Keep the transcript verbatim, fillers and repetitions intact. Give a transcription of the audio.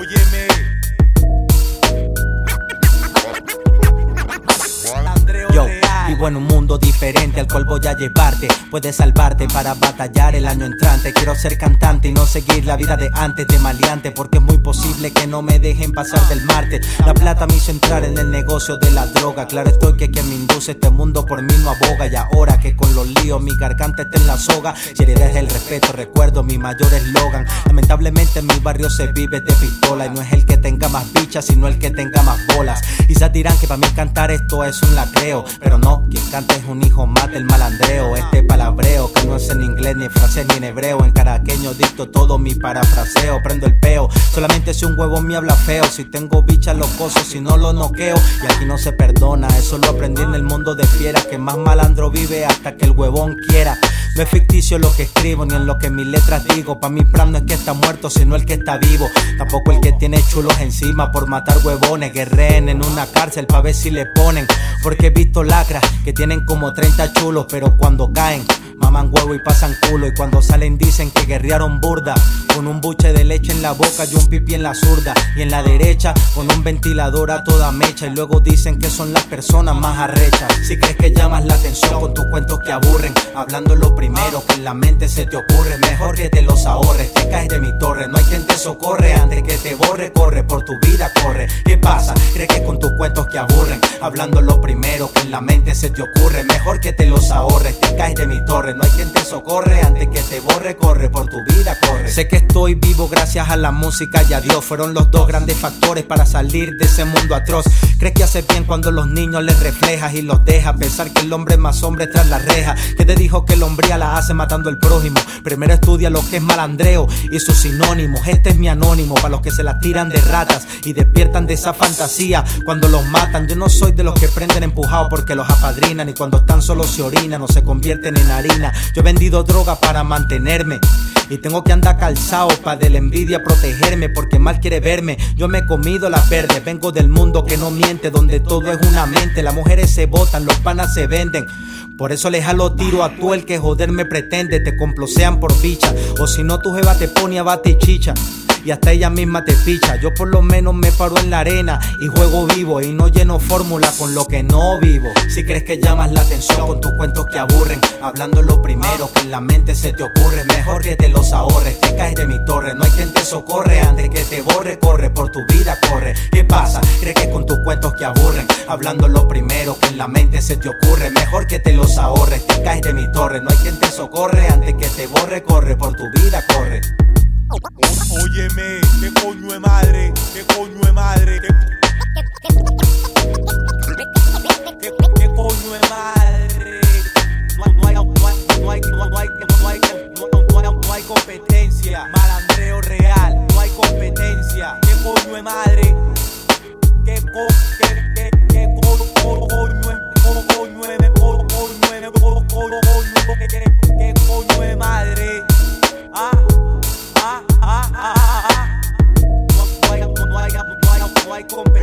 Óyeme. Yo vivo en un mundo diferente al cual voy a llevarte. Puedes salvarte para batallar el año entrante. Quiero ser cantante y no seguir la vida de antes de maleante, porque es muy posible que no me dejen pasar del martes. La plata me hizo entrar en el negocio de la droga. Claro estoy que quien me induce este mundo por mí no aboga. Y ahora que con los líos mi garganta está en la soga, si heredas el respeto recuerdo mi mayor eslogan. Lamentablemente en mi barrio se vive de pistola, y no es el que tenga más bichas sino el que tenga más bolas. Quizás dirán que para mí cantar esto es un lacreo, pero no, quien canta es un hijo más del malandreo. Este palabreo que no es en inglés, ni en francés, ni en hebreo. En caraqueño dicto todo mi parafraseo. Prendo el peo, solamente si un huevo me habla feo. Si tengo bichas lo coso, si no lo noqueo. Y aquí no se perdona, eso lo aprendí en el mundo de fieras. Que más malandro vive hasta que el huevón quiera. No es ficticio lo que escribo, ni en lo que mis letras digo. Pa' mi plan no es que está muerto, sino el que está vivo. Tampoco el que tiene chulos encima por matar huevones. Guerreen en una cárcel pa' ver si le ponen. Porque he visto lacras que tienen como treinta chulos, pero cuando caen maman huevo y pasan culo. Y cuando salen dicen que guerrearon burda, con un buche de leche en la boca y un pipí en la zurda. Y en la derecha con un ventilador a toda mecha. Y luego dicen que son las personas más arrechas. Si crees que llamas la atención con tus cuentos que aburren, hablando lo primero que en la mente se te ocurre, mejor que te los ahorres. Te caes de mi torre, no hay quien te socorre. Antes que te borre, corre por tu vida, corre. ¿Qué pasa? ¿Crees que con tus cuentos que aburren, hablando lo primero que en la mente se te ocurre, mejor que te los ahorres? Te caes de mi torre, no hay quien te socorre. Antes que te borre, corre por tu vida, corre. Sé que estoy vivo gracias a la música y a Dios. Fueron los dos grandes factores para salir de ese mundo atroz. ¿Crees que haces bien cuando los niños les reflejas y los dejas pensar que el hombre es más hombre tras la reja? ¿Qué te dijo que el hombría la hace matando al prójimo? Primero estudia lo que es malandreo y sus sinónimos. Este es mi anónimo para los que se la tiran de ratas y despiertan de esa fantasía cuando los matan. Yo no soy de los que prenden empujados porque los apadrinan, y cuando están solos se orinan o se convierten en harina. Yo he vendido droga para mantenerme y tengo que andar calzado pa' de la envidia protegerme, porque mal quiere verme. Yo me he comido las verdes, vengo del mundo que no miente, donde todo es una mente. Las mujeres se botan, los panas se venden. Por eso le jalo tiro a tú el que joder me pretende. Te complosean por bicha, o si no tu jeva te pone a bate y chicha, y hasta ella misma te picha. Yo por lo menos me paro en la arena y juego vivo, y no lleno fórmula con lo que no vivo. Si crees que llamas la atención con tus cuentos que aburren, hablando lo primero que en la mente se te ocurre, mejor que te los ahorres. Te caes de mi torre, no hay quien te socorre. Antes que te borre, corre por tu vida, corre. ¿Qué pasa? ¿Crees que con tus cuentos que aburren, hablando lo primero que en la mente se te ocurre, mejor que te los ahorres? Te caes de mi torre, no hay quien te socorre. Antes que te borre, corre por tu vida, corre. Óyeme, qué coño de madre, qué coño de madre, qué, qué, qué coño de madre. No hay, no hay, no hay, no hay, no hay, no hay, no hay, no hay, no hay competencia. Malandreo real, no hay competencia. Qué coño de madre, qué co, qué, qué, qué coño, coño, coño, coño, coño, coño, qué coño de madre. Ah. Ah, ah, ah, ah, ah. No, no hay, no hay, no hay, no hay competencia.